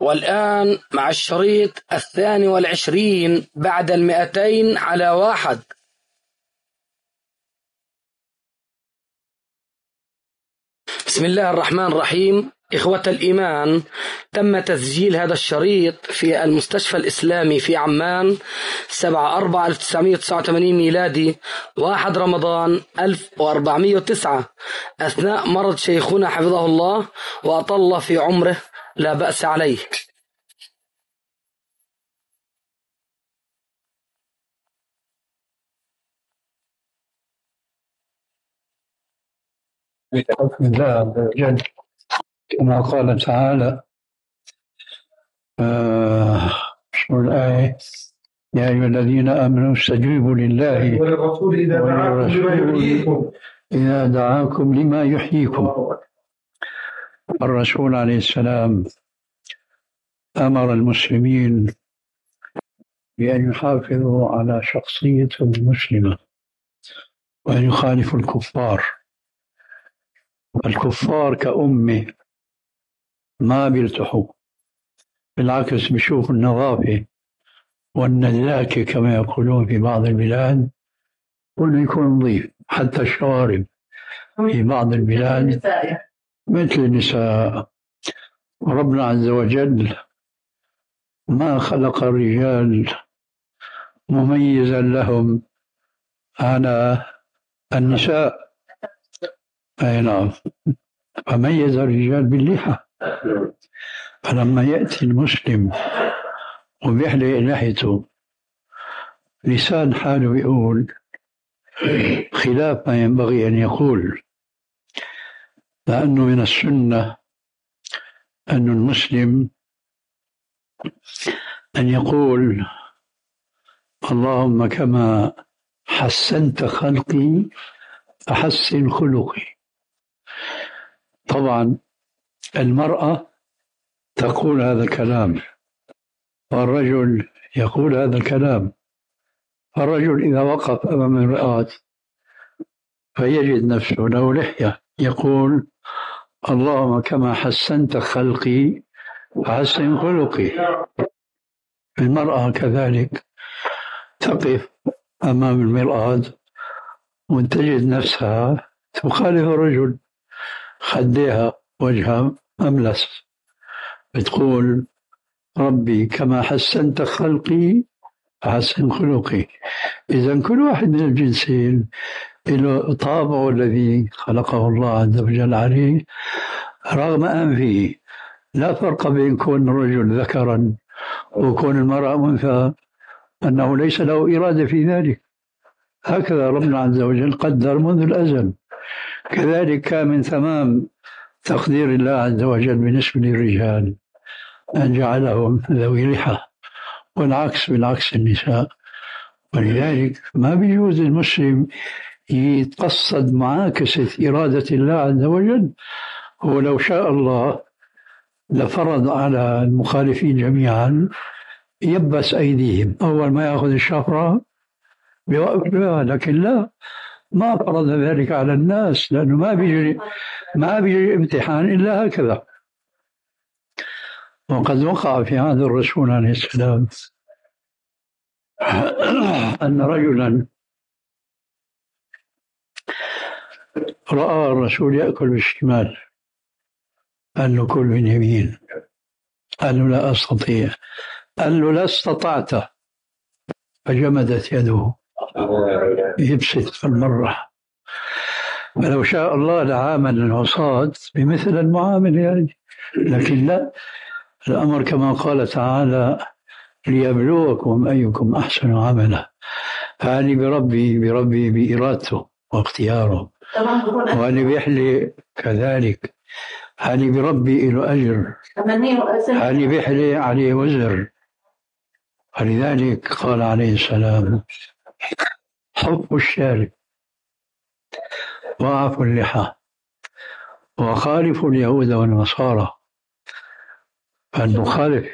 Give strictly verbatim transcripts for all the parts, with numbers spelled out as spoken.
والآن مع الشريط الثاني والعشرين بعد المئتين على واحد. بسم الله الرحمن الرحيم. إخوة الإيمان، تم تسجيل هذا الشريط في المستشفى الإسلامي في عمان سبعة أربعة ألف وتسعمائة وتسعة وثمانين ميلادي واحد رمضان ألف وأربعمائة وتسعة أثناء مرض شيخنا حفظه الله وأطل في عمره، لا بأس عليه. بحكم الله عز وجل كما قال تعالى آه شو الآية؟ يا أيها الذين آمنوا استجيبوا لله وللرسول إذا دعاكم لما يحييكم إذا دعاكم لما يحييكم. الرسول عليه السلام أمر المسلمين بأن يحافظوا على شخصيتهم المسلمة وأن يخالفوا الكفار. الكفار كأمة ما بيرتحوا، بالعكس بيشوفوا النظافة والنزاكة كما يقولون في بعض البلاد، كله يكون نظيف، حتى الشوارب في بعض البلاد مثل النساء. وربنا عز وجل ما خلق الرجال مميزا لهم على النساء، أي نعم، فميز الرجال باللحى. فلما يأتي المسلم وبيحلق لحيته لسان حاله يقول خلاف ما ينبغي أن يقول، لأنه من السنة أن المسلم أن يقول اللهم كما حسنت خلقي فحسن خلقي. طبعا المرأة تقول هذا الكلام والرجل يقول هذا الكلام. الرجل إذا وقف أمام المرآة فيجد نفسه له لحية يقول اللهم كما حسنت خلقي فحسن خلقي. المرأة كذلك تقف أمام المرآة وتجد نفسها تخالف الرجل، خديها وجهها أملس، بتقول ربي كما حسنت خلقي فحسن خلقي. إذن كل واحد من الجنسين له طابعه الذي خلقه الله عز وجل عليه، رغم أنفه. لا فرق بين كون الرجل ذكرا وكون المرأة أنثى، أنه ليس له إرادة في ذلك. هكذا ربنا عز وجل قدر منذ الأزل. كذلك كان من تمام تقدير الله عز وجل بالنسبة للرجال أن جعلهم ذوي لحى، والعكس بالعكس النساء. ولذلك ما بيجوز المسلم يتقصد معاكسة إرادة الله عز وجل. ولو شاء الله لفرض على المخالفين جميعا يبس أيديهم، أول ما يأخذ الشفرة بيوقف بها، لكن لا، ما فرض ذلك على الناس، لأنه ما بيجي ما بيجي امتحان إلا هكذا. وقد وقع في عهد الرسول عليه السلام أن رجلا رأى الرسول يأكل بالشمال، قال له كل من يمين، قال له لا أستطيع، قال له لا استطعت، فجمدت يده يبسط المرة. فلو شاء الله لعامل العصاة بمثل المعامل يعني، لكن لا، الأمر كما قال تعالى ليبلوكم أيكم أحسن عملا. فأني بربي بربي بإرادته واختياره، وأني بيحلي كذلك، أني بربي له أجر، أني بيحلي عليه وزر. ولذلك قال عليه السلام حب الشارب وعفو اللحى وخالف اليهود والنصارى. فالمخالف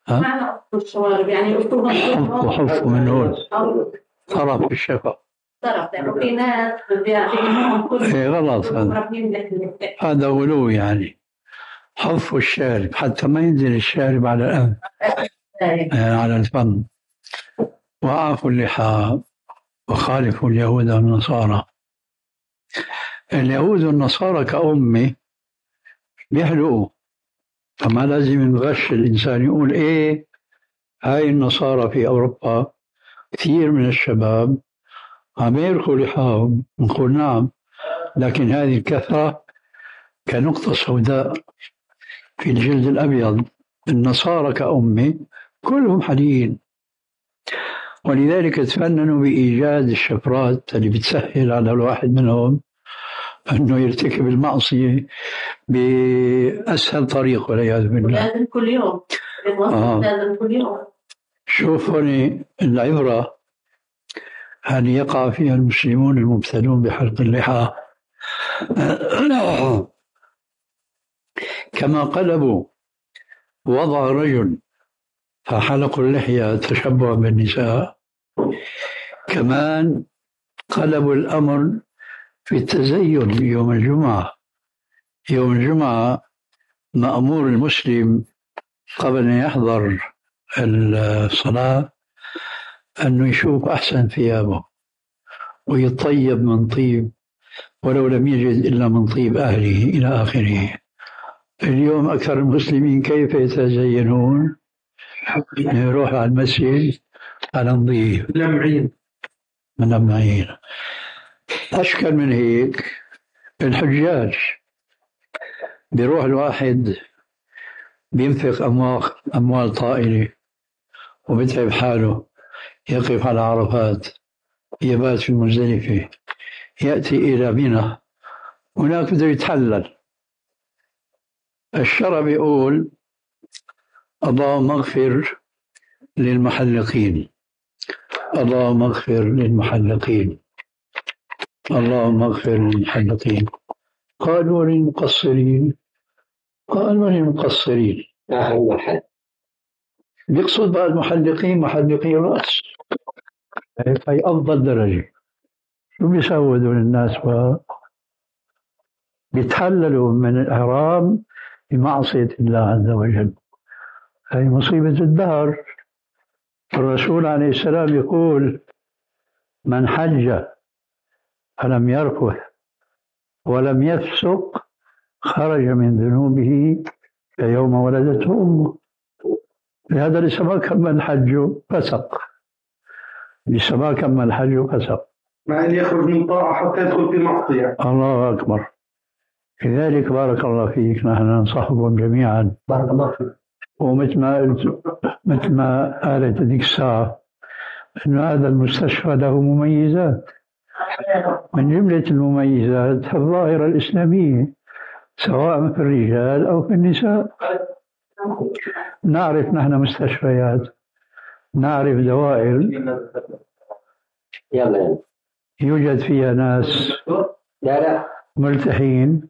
وحف من هون طرف الشفا، في ناس غلط، هذا غلو يعني. حفوا الشارب حتى ما ينزل الشارب على الأنف على الفم، وأعفوا اللحى وخالفوا اليهود والنصارى. اليهود والنصارى كأمة بيحلقوا، فما لازم نغش الإنسان يقول إيه هاي النصارى في أوروبا كثير من الشباب عم يرخوا لحاهم، نقول نعم، لكن هذه الكثرة كنقطة سوداء في الجلد الأبيض. النصارى كأمة كلهم حليين، ولذلك تفننوا بإيجاد الشفرات اللي بتسهل على الواحد منهم أنه يرتكب المعصية بأسهل طريق والعياذ بالله. لازم كل يوم آه. لازم كل يوم. شوفوا العبرة هل يقع فيها المسلمون المبتلون بحلق اللحى كما قلبوا وضع رجل فحلقوا اللحية تشبها بالنساء، كمان قلبوا الأمر في التزين يوم الجمعة. يوم الجمعة مأمور المسلم قبل أن يحضر الصلاة أنه يشوف أحسن ثيابه ويطيب من طيب ولو لم يجد إلا من طيب أهله إلى آخره. اليوم أكثر المسلمين كيف يتزينون؟ يروح على المسجد على نظيف لمعين ملمعين. أشكل من هيك الحجاج، بيروح الواحد بينفق أموال أموال طائلة وبتعب حاله، يقف على عرفات، يبات في مزدلفة، يأتي إلى منى، هناك بده يتحلل. الشرع بيقول اللهم اغفر للمحلقين، اللهم اغفر للمحلقين، اللهم اغفر للمحلقين. قالوا للمقصرين، قال من المقصرين؟ بيقصد بقى المحلقين محلقين رأس، هي أفضل درجة. شو بيسووا دول الناس؟ بيتحللوا من الإحرام بمعصية الله عز وجل. هي مصيبة الدهر. الرسول عليه السلام يقول من حج فلم يرفث ولم يفسق خرج من ذنوبه كيوم ولدته أمه. لهذا لسه ما كمل حجه فسق، لسه ما كمل حجه فسق، مع أن يخرج من طاعة حتى يدخل في معصية. الله أكبر. لذلك بارك الله فيك نحن ننصحكم جميعا، بارك الله فيك. ومثل ما قلت مثل ما قالت هذيك الساعة أن هذا المستشفى له مميزات، من جملة المميزات الظاهرة الإسلامية سواء في الرجال أو في النساء. نعرف نحن مستشفيات، نعرف دوائر يوجد فيها ناس ملتحين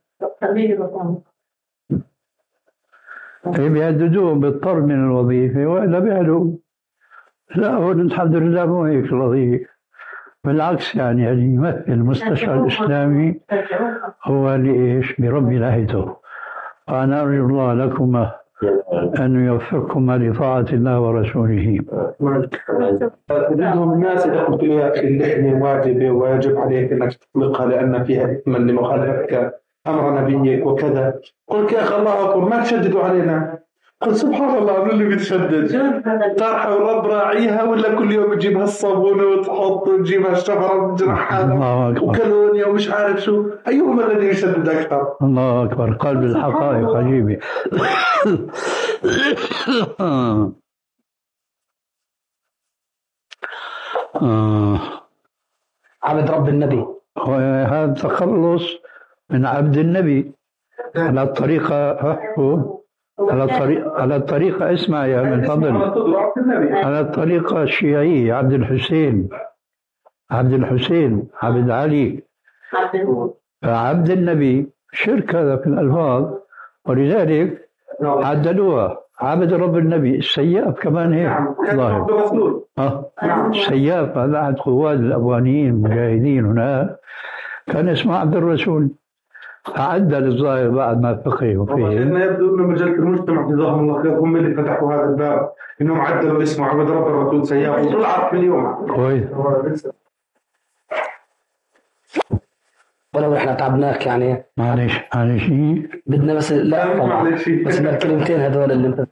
بيهددوهم بالطرد من الوظيفة وإلا بيعلوا. لا، هو الحمد لله مو هيك الوظيفة، بالعكس يعني اللي يمثل المستشفى الإسلامي هو اللي إيش بربي لهيته. وأنا أرجو الله لكم أن يوفقكما لطاعة الله ورسوله. تجدهم الناس إذا قلت لك اللحية واجبة ويجب عليك أنك تطلقها لأن فيها إثما لمخالفتك أمر نبيك وكذا، قلت يا أخي الله أكبر ما تشددوا علينا. قلت سبحان الله من اللي بيتشدد؟ طرحة والرب راعيها ولا كل يوم تجيبها الصابونة وتحط وتجيبها الشفرة وتجرحها وكالونيا ومش عارف شو، أيهما الذي يشدد أكثر؟ الله أكبر. قلب الحقائق عجيبة. عبد رب النبي، هذا تخلص من عبد النبي على الطريقة على الطريقة على الطريقة اسمع يا من فضل، على الطريقة الشيعية عبد الحسين، عبد الحسين عبد علي عبد النبي، شرك هذا في الألفاظ، ولذلك عدلوها عبد رب النبي. السياف كمان هيك ظاهر، اه السياف هذا أحد قواد الأفغانيين المجاهدين هناك كان اسمه عبد الرسول. عدل الظاهر بعد ما فقهوا فيه. يبدو أن مجلة المجتمع جزاهم الله خير هم اللي فتحوا هذا الباب، إنهم عدلوا اسمه عبد رب الرسول سياف وطلعت اليوم. كويس. ولو احنا تعبناك يعني. معلش معلش بدنا بس لا طبعا بس الكلمتين هذول اللي انت.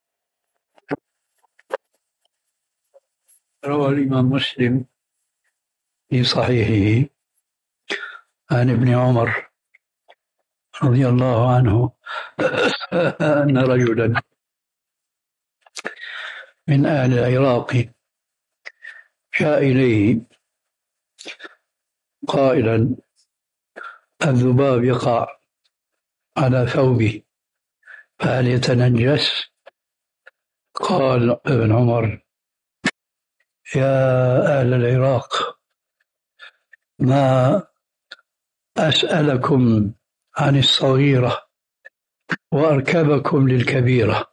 روى الإمام مسلم في صحيحه عن ابن عمر رضي الله عنه أن رجلا من أهل العراق جاء إليه قائلا: الذباب يقع على ثوبه فهل يتنجس؟ قال ابن عمر: يا أهل العراق، ما أسألكم عن الصغيرة وأركبكم للكبيرة.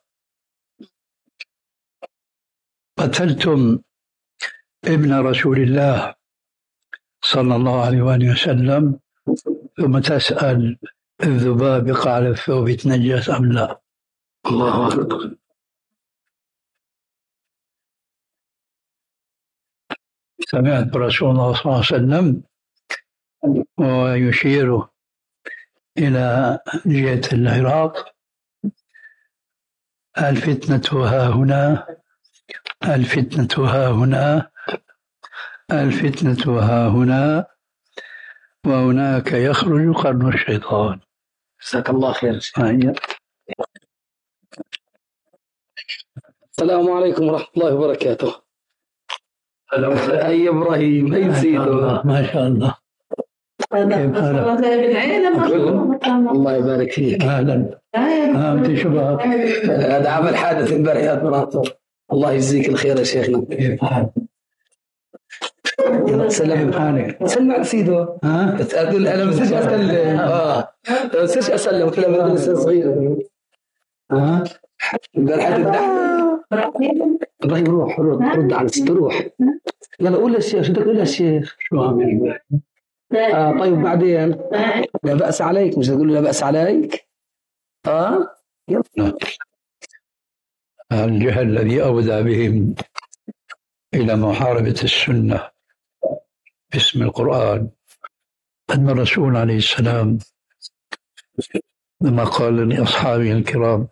قتلتم ابن رسول الله صلى الله عليه وآله وسلم ثم تسأل الذباب يقع على الثوب يتنجس أم لا؟ الله أكبر. سمعت رسول الله صلى الله عليه وسلم ويشير إلى جهة العراق: الفتنة ها هنا، الفتنة ها هنا، الفتنة ها هنا، وهناك يخرج قرن الشيطان. جزاك الله خير. آه. السلام عليكم ورحمة الله وبركاته. أي إبراهيم، أي سيدو، ما شاء الله. كيف حالك؟ الله يبارك فيك. أهلا. أنت شباب. هذا عمل حادث امبارح يا مناصر. الله يجزيك الخير يا شيخنا. كيف حالك؟ سلم حالك. سلم على سيدو. ها؟ تقول أنا بس أسلم. آه. بس أسلم كلام لسه صغير. ها؟ امبارح الدحر. إبراهيم روح رد رد على الست روح. يلا قول للشيخ شو بدك تقول للشيخ؟ شو عامل؟ آه طيب بعدين لا بأس عليك، مش تقول لا بأس عليك. اه يلا. الجهل الذي أودى بهم إلى محاربة السنة باسم القرآن، أن الرسول عليه السلام لما قال لأصحابه الكرام: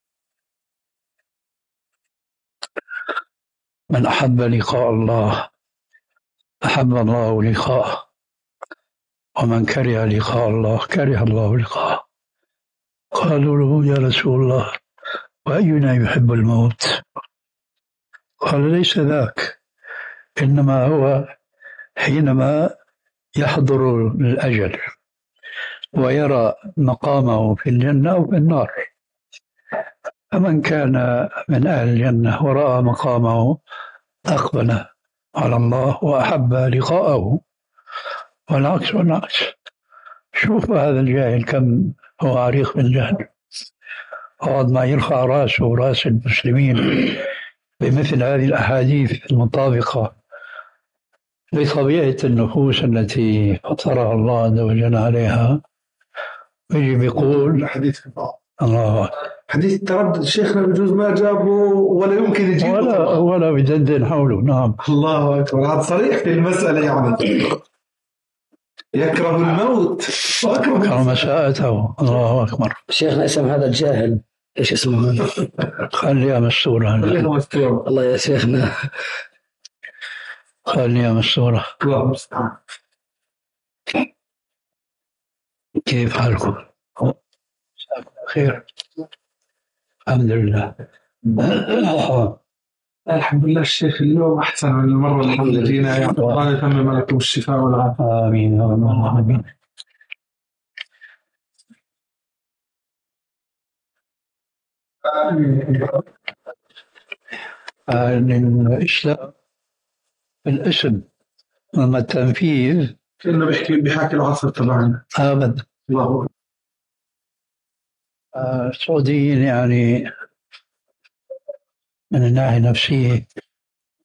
من أحب لقاء الله أحب الله لقاءه، ومن كره لقاء الله كره الله لقاءه. قالوا له: يا رسول الله، وأينا يحب الموت؟ قال: ليس ذاك، إنما هو حينما يحضر الأجل ويرى مقامه في الجنة أو في النار. فمن كان من أهل الجنة ورأى مقامه أقبل على الله وأحب لقاءه، والعكس والعكس. شوف هذا الجاهل كم هو عريق بالجهل، وقد ما يرفع راسه ورأس المسلمين بمثل هذه الأحاديث المطابقة لطبيعة النفوس التي فطرها الله عز وجل عليها، يجي بيقول حديث الله حديث تردد شيخنا بجوز ما جابه ولا يمكن يجيبه ولا ولا بدندن حوله. نعم. الله أكبر، هذا صريح في المسألة يعني. يكره الموت وأكره مساءته. الله أكبر. شيخنا اسم هذا الجاهل ايش اسمه هذا؟ خليها مستورة. الله يا شيخنا خليها مستورة. الله المستعان. كيف حالكم؟ خير الحمد لله. الحمد لله الشيخ اليوم أحسن من المرة اللي جينا، يعني الله يتمم لكم الشفاء والعافية. آمين آمين. الإسلام الاسم، أما التنفيذ كأنه بيحكي بيحكي العصر تبعنا. أبدا. الله. السعوديين يعني من الناحية النفسية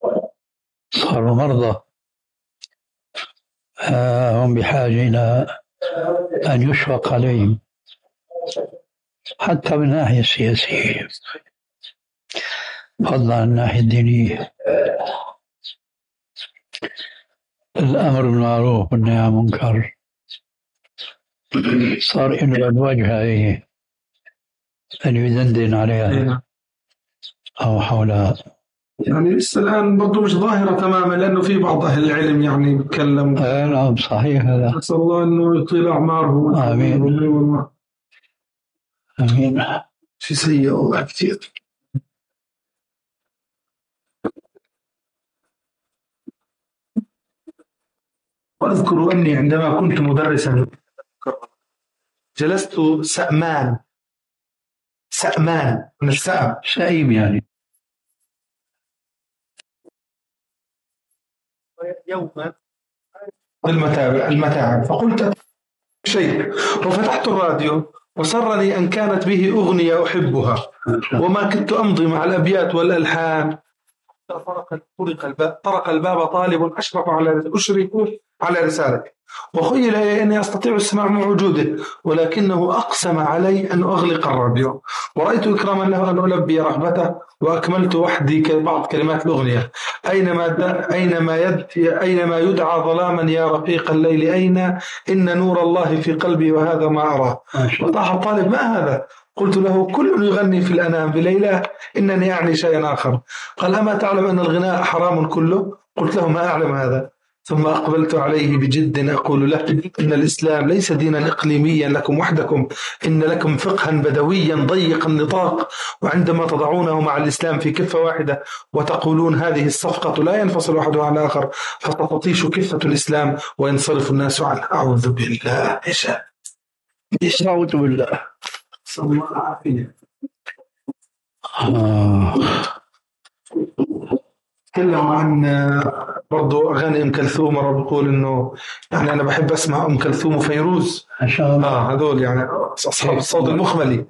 صاروا مرضى، هم بحاجة إلى أن يشفق عليهم حتى من الناحية السياسية، فضلا عن الناحية الدينية. الأمر بالمعروف والنهي عن المنكر صار إنه الواجهة إيه أن يدندن عليها أو حولها. يعني لسه الآن برضو مش ظاهرة تماما، لأنه في بعض أهل العلم يعني بيتكلم. آه نعم صحيح هذا. نسأل الله أنه يطيل أعمارهم. آمين آمين. شيء سيء والله كثير. وأذكر أني عندما كنت مدرسا جلست سأمان سأمان من السأم سئيم يعني يوما المتاعب المتاعب فقلت شيء وفتحت الراديو وسرني أن كانت به أغنية أحبها وما كنت أمضي مع الأبيات والألحان. طرق الباب طرق الباب طالب أشرف على أشرف على رسالتي وخيل إلي أني أستطيع السماع مع وجوده، ولكنه أقسم علي أن أغلق الراديو، ورأيت إكراما له أن ألبي رغبته وأكملت وحدي بعض كلمات الأغنية: أينما أينما يد أينما يدعى ظلاما يا رفيق الليل أين إن نور الله في قلبي وهذا ما أراه. وطاح الطالب: ما هذا؟ قلت له: كل يغني في الأنام بليلة إنني أعني شيئا آخر. قال: أما تعلم أن الغناء حرام كله؟ قلت له: ما أعلم هذا. ثم أقبلت عليه بجد أقول له: إن الإسلام ليس دينا إقليميا لكم وحدكم، إن لكم فقها بدويا ضيق النطاق، وعندما تضعونه مع الإسلام في كفة واحدة وتقولون هذه الصفقة لا ينفصل أحدها عن الآخر فتطيش كفة الإسلام وينصرف الناس عنه. أعوذ بالله. إيش إيش أعوذ بالله. صلى الله عليه. تكلموا عن برضو أغاني أم كلثوم، مرة بقول إنه يعني أنا بحب أسمع أم كلثوم وفيروز ما شاء الله. آه هذول يعني أصحاب الصوت المخملي.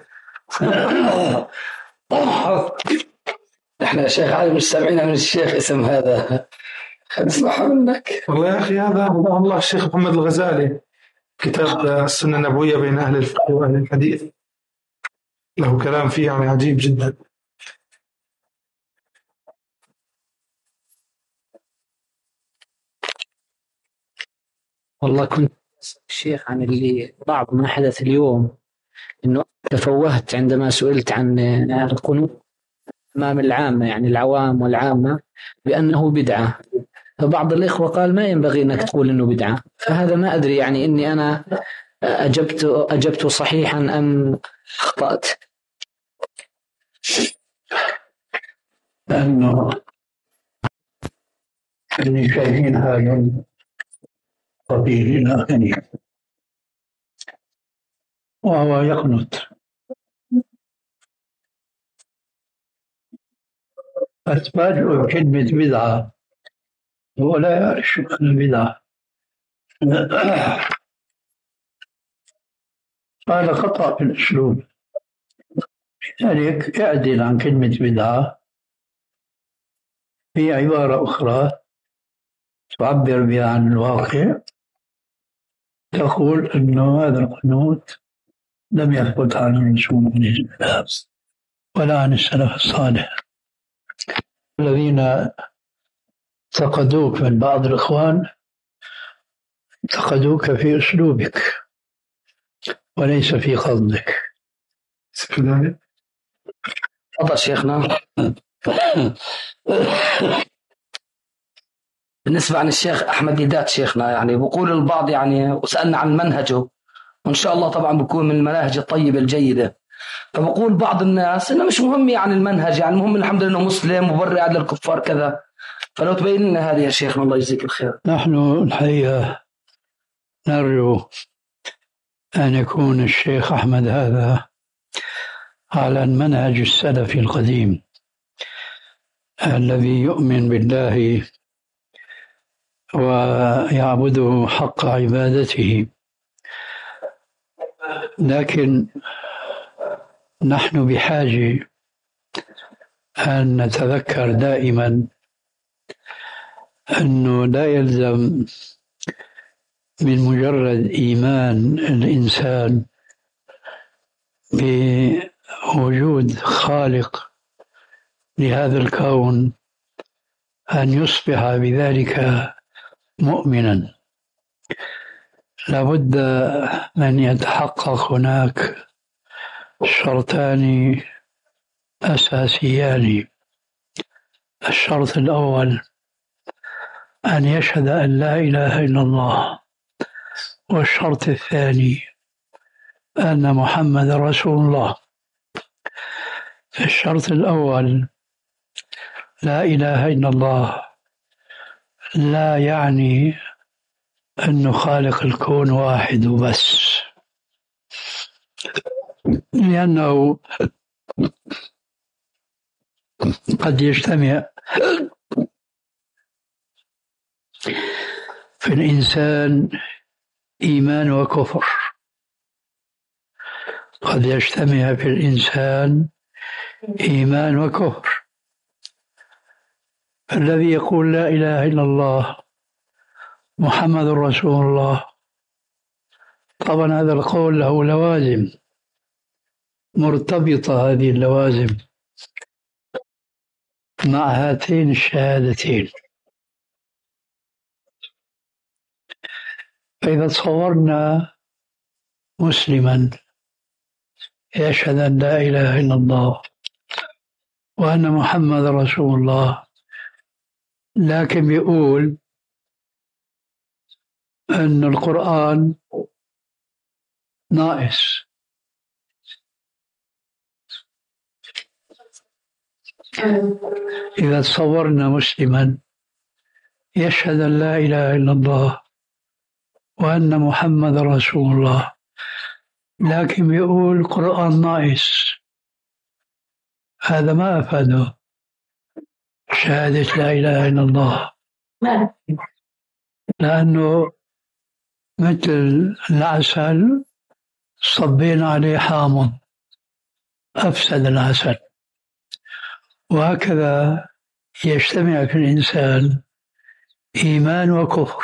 إحنا يا شيخ علي مش سامعين من الشيخ اسم هذا، نسمعها منك. والله يا أخي هذا الله الشيخ محمد الغزالي كتاب السنة النبوية بين أهل الفقه وأهل الحديث، له كلام فيه يعني عجيب جدا. والله كنت أسأل الشيخ عن اللي بعض ما حدث اليوم، إنه تفوهت عندما سئلت عن القنوت أمام العامة، يعني العوام والعامة، بأنه بدعة. فبعض الإخوة قال ما ينبغي أنك تقول إنه بدعة، فهذا ما أدري يعني إني أنا أجبت أجبت صحيحا أم أخطأت. لأنه اللي شايفين هذا طبيعي غني وهو يقنط. أتفاجئ بكلمة بدعة هو لا يعرف شو البدعة. هذا خطأ في الأسلوب، لذلك اعدل عن كلمة بدعة في عبارة أخرى تعبر بها عن الواقع، تقول أنه هذا القنوت لم يثبت عن الرسول عليه السلام ولا عن السلف الصالح الذين انتقدوك. من بعض الإخوان انتقدوك في أسلوبك وليس في قصدك. تفضل شيخنا. بالنسبة عن الشيخ أحمد ديدات شيخنا، يعني بقول البعض يعني وسألنا عن منهجه، وإن شاء الله طبعا بيكون من المناهج الطيبة الجيدة، فبقول بعض الناس إنه مش مهم يعني المنهج، يعني المهم الحمد لله إنه مسلم وبرئ عن الكفار كذا. فلو تبين لنا هذه يا شيخنا الله يجزيك الخير. نحن الحقيقة نرجو أن يكون الشيخ أحمد هذا على المنهج السلفي القديم الذي يؤمن بالله ويعبده حق عبادته، لكن نحن بحاجة أن نتذكر دائما أنه لا يلزم من مجرد إيمان الإنسان بوجود خالق لهذا الكون أن يصبح بذلك مؤمنا. لابد أن يتحقق هناك شرطان أساسيان. الشرط الأول أن يشهد أن لا إله إلا الله، والشرط الثاني أن محمد رسول الله. الشرط الأول لا إله إلا الله لا يعني أن خالق الكون واحد وبس، لأنه قد يجتمع في الإنسان إيمان وكفر، قد يجتمع في الإنسان إيمان وكفر. الذي يقول لا إله إلا الله محمد رسول الله، طبعا هذا القول له لوازم مرتبطة، هذه اللوازم مع هاتين الشهادتين. فإذا تصورنا مسلما يشهد أن لا إله إلا الله وأن محمد رسول الله، لكن بيقول أن القرآن ناقص، إذا تصورنا مسلما يشهد أن لا إله إلا الله وأن محمد رسول الله، لكن يقول القرآن ناقص، هذا ما أفاده شهادة لا إله إلا الله، لأنه مثل العسل صبينا عليه حامض أفسد العسل. وهكذا يجتمع في الإنسان إيمان وكفر،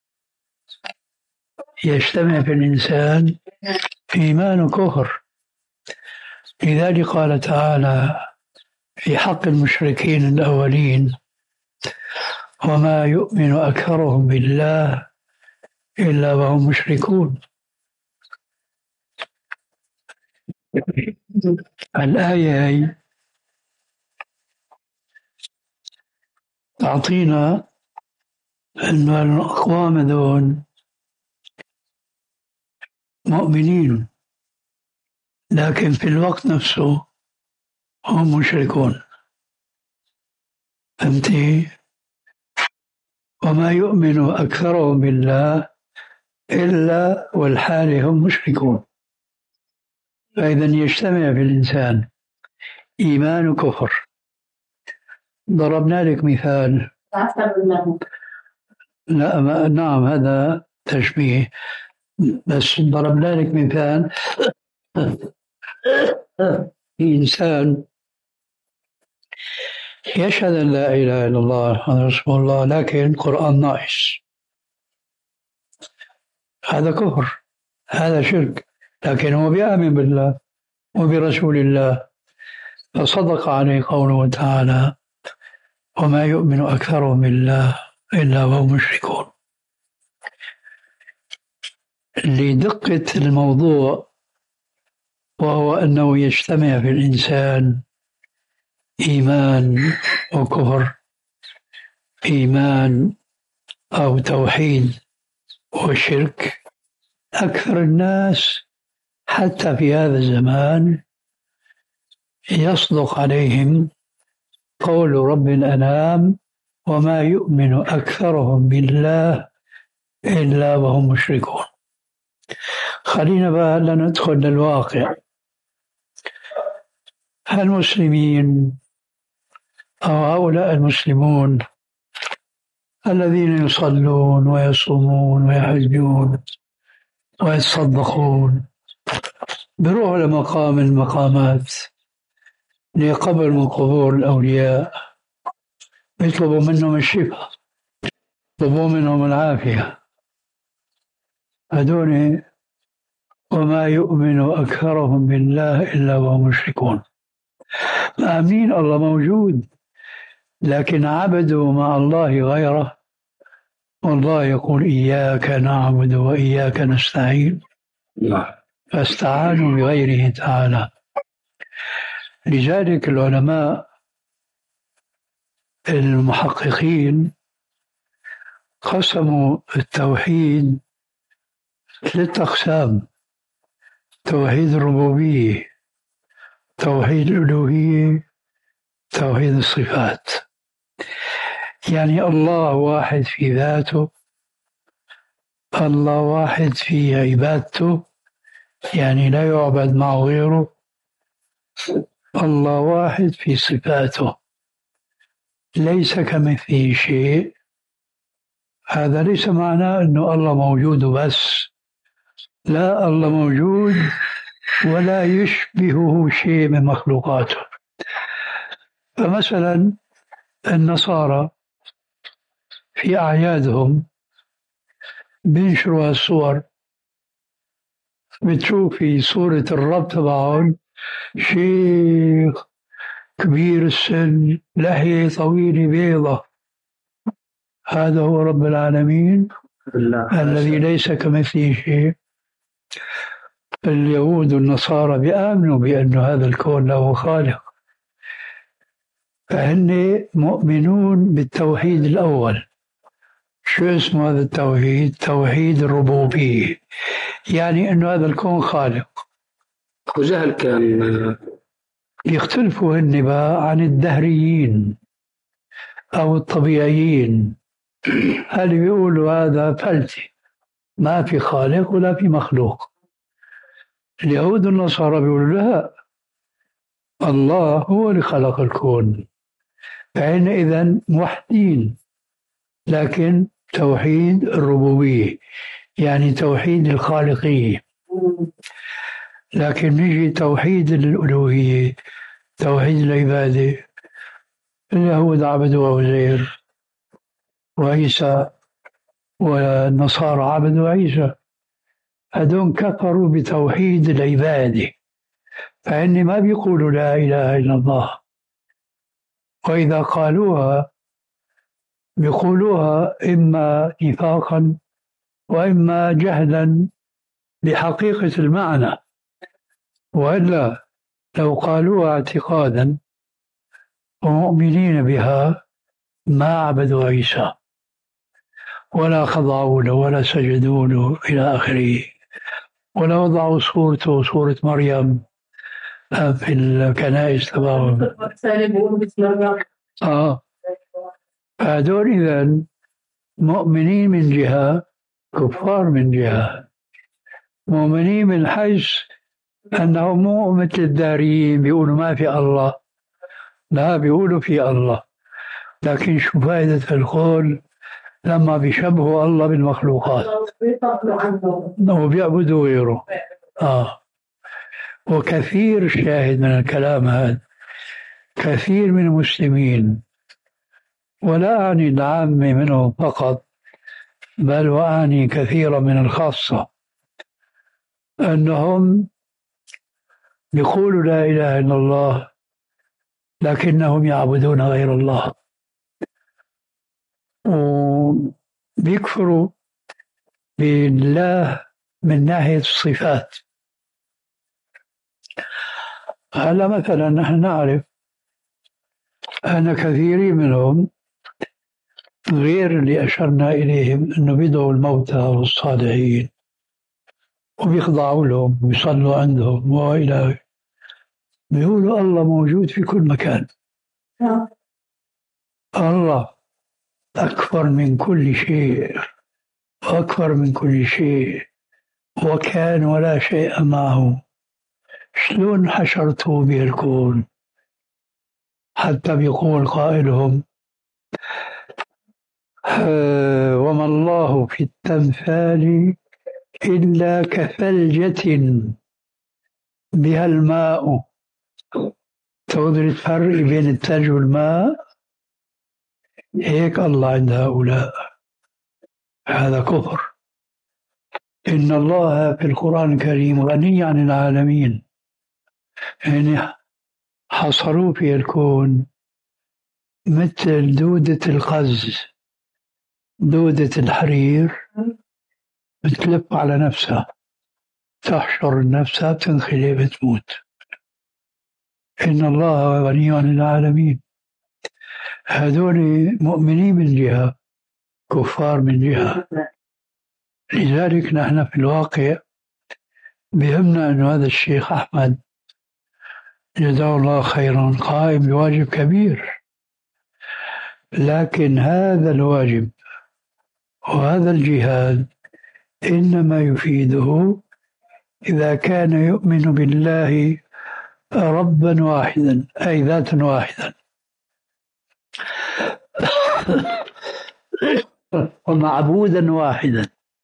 يجتمع في الإنسان إيمان وكفر. لذلك قال تعالى في حق المشركين الأولين: وما يؤمن أكثرهم بالله إلا وهم مشركون. الآية هي تعطينا أن الأقوام دون مؤمنين، لكن في الوقت نفسه هم مشركون. فهمتي؟ وما يؤمن أكثرهم بالله إلا والحال هم مشركون. فإذا يجتمع في الإنسان إيمان وكفر. ضربنا لك مثال. لا ما نعم هذا تشبيه، بس ضربنا لك مثال. إنسان يشهد أن لا إله إلا الله محمد رسول الله، لكن القرآن ناقص، هذا كفر، هذا شرك، لكن هو بيؤمن بالله وبرسول الله، فصدق عليه قوله تعالى: وما يؤمن أكثرهم بالله إلا وهم مشركون. لدقة الموضوع، وهو أنه يجتمع في الإنسان إيمان وكفر، إيمان أو توحيد وشرك. أكثر الناس حتى في هذا الزمان يصدق عليهم قول رب الأنام: وما يؤمن أكثرهم بالله إلا وهم مشركون. خلينا بقى ندخل للواقع. المسلمين أو هؤلاء المسلمون الذين يصلون ويصومون ويحجون ويتصدقون، بروحوا لمقام المقامات لقبر من قبور الأولياء، يطلبوا منهم الشفاء، يطلبوا منهم العافية، هذول وما يؤمن أكثرهم بالله إلا وهم مشركون، آمين الله موجود لكن عبدوا مع الله غيره، والله يقول إياك نعبد وإياك نستعين، فاستعانوا بغيره تعالى. لذلك العلماء المحققين قسموا التوحيد ثلاثة أقسام: توحيد الربوبية، توحيد الألوهية، توحيد الصفات. يعني الله واحد في ذاته، الله واحد في عبادته، يعني لا يعبد مع غيره. الله واحد في صفاته، ليس كمثله شيء. هذا ليس معناه أنه الله موجود بس، لا، الله موجود ولا يشبهه شيء من مخلوقاته. فمثلا النصارى في أعيادهم بينشروا الصور، بتشوف في صورة الرب تبعهم شيخ كبير السن، لحية طويلة بيضة، هذا هو رب العالمين الذي ليس كمثله شيء. اليهود والنصارى بيآمنوا بأن هذا الكون له خالق، فهن مؤمنون بالتوحيد الأول. شو اسمه هذا التوحيد؟ توحيد الربوبية، يعني أن هذا الكون خالق. وجهل كان يختلفوا هن بقى عن الدهريين أو الطبيعيين، هل بيقولوا هذا فلتي، ما في خالق ولا في مخلوق. اليهود والنصارى بيقولوا لا، الله هو اللي خلق الكون، فإن إذن موحدين، لكن توحيد الربوبية يعني توحيد الخالقية. لكن نجي توحيد الألوهية، توحيد العبادة، اليهود عبدوا عزير وعيسى والنصارى عبدوا عيسى، هذول كفروا بتوحيد العبادة، فإن ما بيقولوا لا إله إلا الله، وإذا قالوها بيقولوها إما نفاقا وإما جهلا بحقيقة المعنى، وإلا لو قالوها اعتقادا ومؤمنين بها ما عبدوا عيسى ولا خضعوا له ولا سجدوا له إلى آخره، ولا وضعوا صورته صورة مريم في الكنائس تبعهم. آه هذول إذن مؤمنين من جهة، كفار من جهة. مؤمنين من حيث أنهم مو مثل الداريين بيقولوا ما في الله، لا، بيقولوا في الله، لكن شو فائدة القول لما بيشبهوا الله بالمخلوقات وبيعبدوا غيره. آه وكثير شاهد من الكلام هذا، كثير من المسلمين، ولا أعني العامة منهم فقط، بل وأعني كثيرا من الخاصة، أنهم يقولوا لا إله إلا الله لكنهم يعبدون غير الله، وبيكفروا بالله من ناحية الصفات. هلا مثلا نحن نعرف أن كثيرين منهم غير اللي أشرنا إليهم أنه بيدعوا الموتى والصالحين وبيخضعوا لهم ويصلوا عندهم وإلى، بيقولوا الله موجود في كل مكان، الله أكبر من كل شيء وأكبر من كل شيء وكان ولا شيء معه، شلون حشرته به الكون؟ حتى بيقول قائلهم وما الله في التمثال إلا كثلجة بها الماء. تقدر الفرق بين الثلج والماء؟ هيك الله عند هؤلاء، هذا كفر. إن الله في القرآن الكريم غني عن العالمين، يعني حصروا في الكون مثل دودة القز، دودة الحرير بتلف على نفسها، تحشر نفسها بتنخلي بتموت. إن الله غني عن العالمين، هذول مؤمنين من جهة، كفار من جهة. لذلك نحن في الواقع بهمنا أن هذا الشيخ أحمد جزاه الله خيرا قائم بواجب كبير، لكن هذا الواجب وهذا الجهاد إنما يفيده إذا كان يؤمن بالله ربا واحدا، أي ذاتا واحدا، ومعبودا واحدا.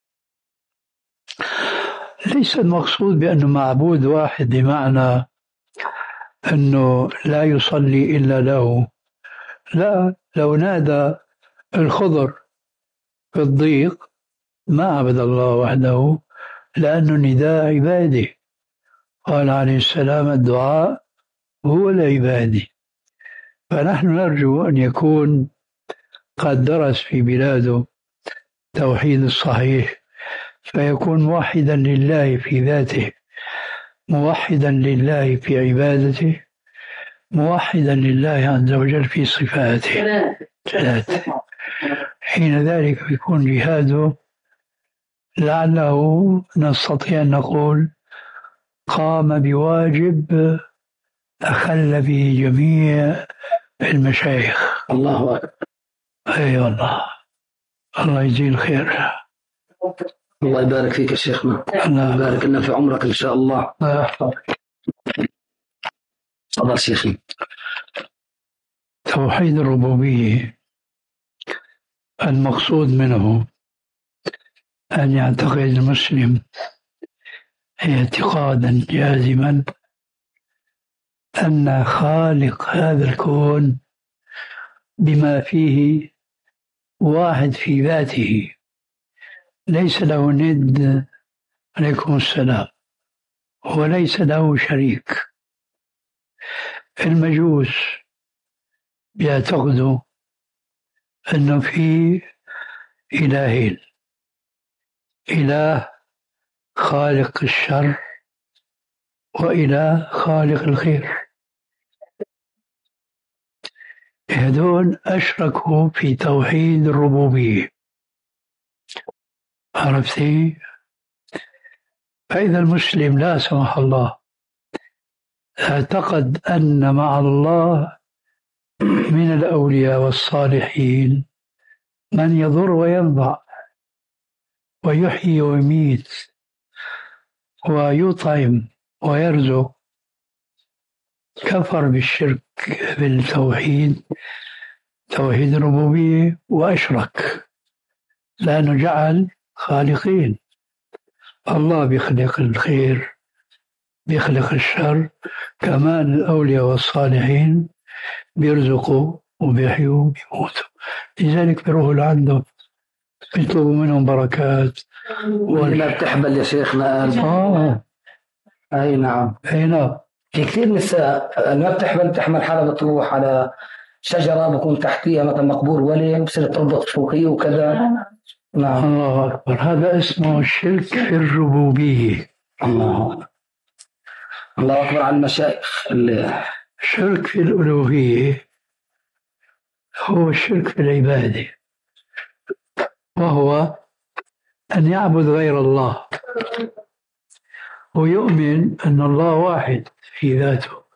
ليس المقصود بأنه معبود واحد بمعنى أنه لا يصلي إلا له، لا، لو نادى الخضر في الضيق ما عبد الله وحده، لأنه نداء عباده. قال عليه السلام الدعاء هو العبادة. فنحن نرجو أن يكون قد درس في بلاده توحيد الصحيح، فيكون موحدا لله في ذاته، موحدا لله في عبادته، موحدا لله عز وجل في صفاته ثلاثة. حين ذلك يكون جهاده لعله نستطيع أن نقول قام بواجب أخل به جميع المشايخ. الله أكبر. أي والله، الله يجزيه الخير. الله يبارك فيك يا شيخنا، الله يبارك لنا في عمرك إن شاء الله. الله يحفظك. تفضل شيخي. توحيد الربوبية المقصود منه أن يعتقد المسلم اعتقادا جازما أن خالق هذا الكون بما فيه واحد في ذاته، ليس له ند عليكم السلام، وليس له شريك. المجوس بيعتقدوا أنه في إلهين، إله خالق الشر وإله خالق الخير. هذول أشركوا في توحيد الربوبية، عرفتي؟ فإذا المسلم لا سمح الله اعتقد أن مع الله من الأولياء والصالحين من يضر وينفع ويحيي ويميت ويطعم ويرزق، كفر بالشرك بالتوحيد، توحيد الربوبية، وأشرك، لأنه جعل خالقين، الله بيخلق الخير بيخلق الشر، كمان الأولياء والصالحين بيرزقوا وبيحيوا وبيموتوا. لذلك بيروحوا لعندهم بيطلبوا منهم بركات. ولا بتحبل يا شيخنا؟ آه. أي نعم، أي نعم. في كثير نساء ما بتحمل بتحمل حالها بتروح على شجرة بكون تحتيها مثلا مقبور ولي بصير تربط فوقيه وكذا. نعم. الله أكبر، هذا اسمه الشرك في الربوبية. الله الله أكبر على المشايخ. الشرك في الألوهية هو الشرك في العبادة، وهو أن يعبد غير الله ويؤمن أن الله واحد في ذاته،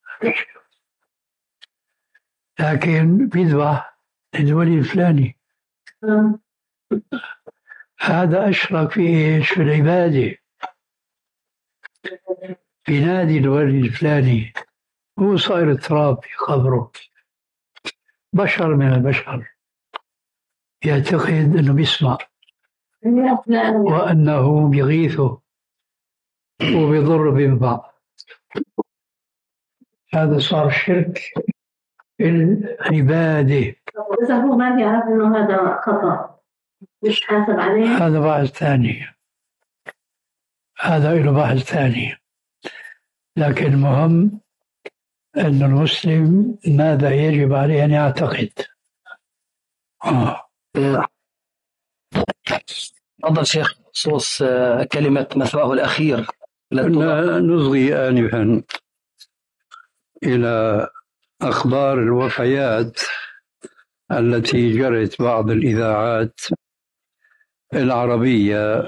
لكن بيذبح للولي الفلاني. هذا أشرك في إيش؟ في العبادة. بينادي الولي الفلاني، هو صاير تراب في قبره، بشر من البشر، يعتقد أنه بيسمع وأنه بيغيثه وبيضر بينفع. هذا صار شرك العبادة. إذا هو ما بيعرف إنه هذا خطأ مش حاسب عليه، هذا بعد ثاني. هذا له بحث ثاني، لكن المهم أن المسلم ماذا يجب عليه أن يعتقد. آه. تفضل شيخ بخصوص كلمة مثواه الأخير. كنا نصغي آنفا إلى أخبار الوفيات التي جرت بعض الإذاعات العربية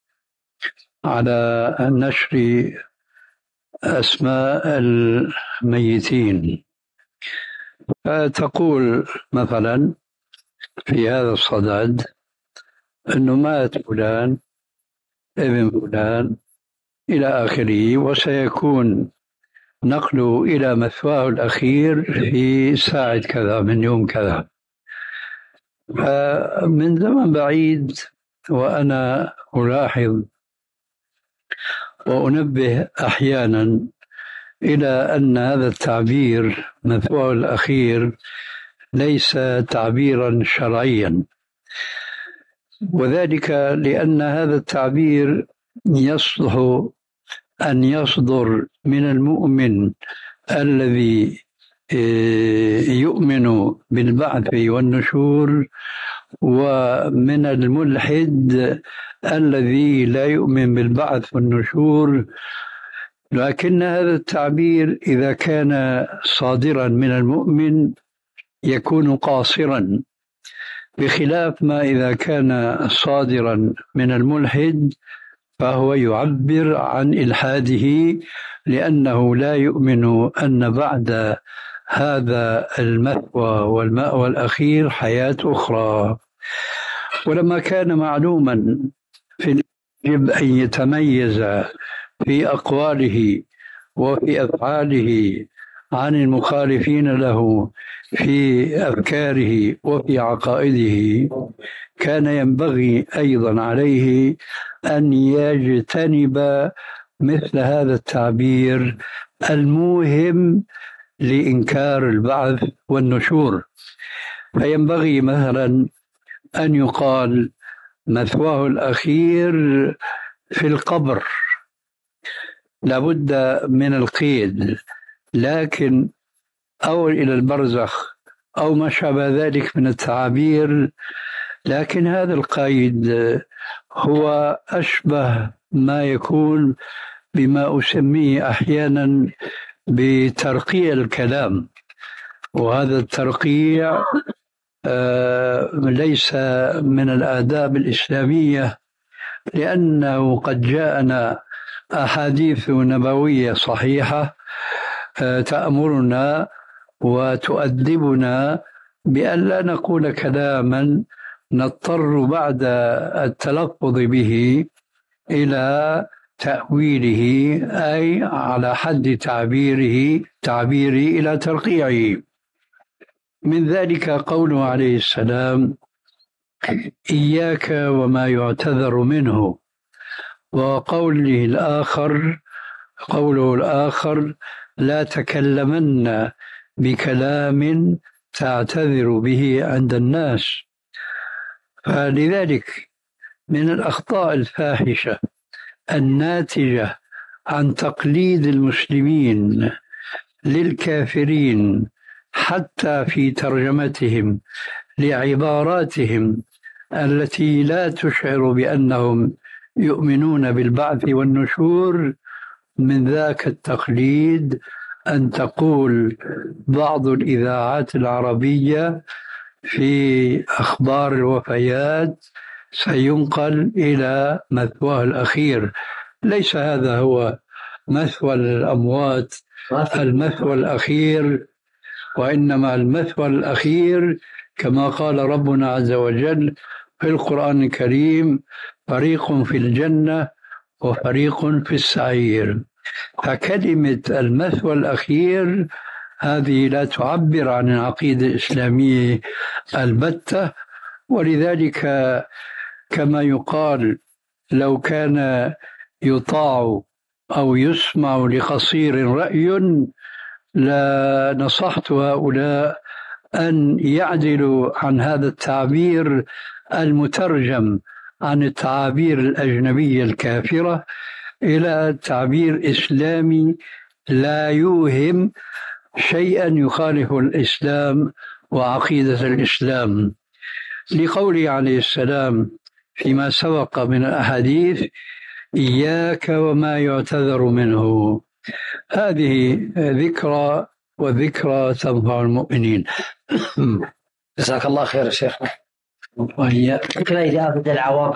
على نشر أسماء الميتين، فتقول مثلا في هذا الصدد أنه مات فلان ابن فلان إلى آخره، وسيكون نقله إلى مثواه الأخير في ساعة كذا من يوم كذا. من زمن بعيد وأنا ألاحظ وأنبه أحيانا إلى أن هذا التعبير مثواه الأخير ليس تعبيرا شرعيا، وذلك لأن هذا التعبير يصلح أن يصدر من المؤمن الذي يؤمن بالبعث والنشور، ومن الملحد الذي لا يؤمن بالبعث والنشور. لكن هذا التعبير إذا كان صادرا من المؤمن يكون قاصرا، بخلاف ما إذا كان صادرا من الملحد فهو يعبر عن إلحاده، لأنه لا يؤمن أن بعد هذا المثوى والمأوى الأخير حياة أخرى. ولما كان معلوما في يجب أن يتميز في أقواله وفي أفعاله عن المخالفين له في أفكاره وفي عقائده، كان ينبغي أيضا عليه أن يجتنب مثل هذا التعبير الموهم لإنكار البعث والنشور. فينبغي مثلا أن يقال مثواه الأخير في القبر، لابد من القيد، لكن أو إلى البرزخ أو ما شابه ذلك من التعابير، لكن هذا القيد هو أشبه ما يكون بما أسميه أحيانا بترقيع الكلام، وهذا الترقيع ليس من الآداب الإسلامية، لأنه قد جاءنا أحاديث نبوية صحيحة تأمرنا وتؤدبنا بأن لا نقول كلاما نضطر بعد التلفظ به إلى تأويله، أي على حد تعبيره تعبيره إلى ترقيعه. من ذلك قوله عليه السلام: إياك وما يعتذر منه، وقوله الآخر قوله الآخر: لا تكلمن بكلام تعتذر به عند الناس. فلذلك من الأخطاء الفاحشة الناتجة عن تقليد المسلمين للكافرين حتى في ترجمتهم لعباراتهم التي لا تشعر بأنهم يؤمنون بالبعث والنشور، من ذاك التقليد أن تقول بعض الإذاعات العربية في أخبار الوفيات سينقل إلى مثواه الأخير. ليس هذا هو مثوى الأموات المثوى الأخير، وإنما المثوى الأخير كما قال ربنا عز وجل في القرآن الكريم: فريق في الجنة وفريق في السعير. فكلمة المثوى الأخير هذه لا تعبر عن العقيدة الإسلامية البتة، ولذلك كما يقال: لو كان يطاع أو يسمع لقصير رأي لنصحت هؤلاء أن يعدلوا عن هذا التعبير المترجم عن التعابير الأجنبية الكافرة، إلى تعبير إسلامي لا يوهم شيئا يخالف الإسلام وعقيدة الإسلام، لقوله عليه السلام فيما سبق من الأحاديث: إياك وما يعتذر منه. هذه ذكرى، وذكرى تنفع المؤمنين. جزاك الله خير يا شيخ. وهي فكرة إذا العوام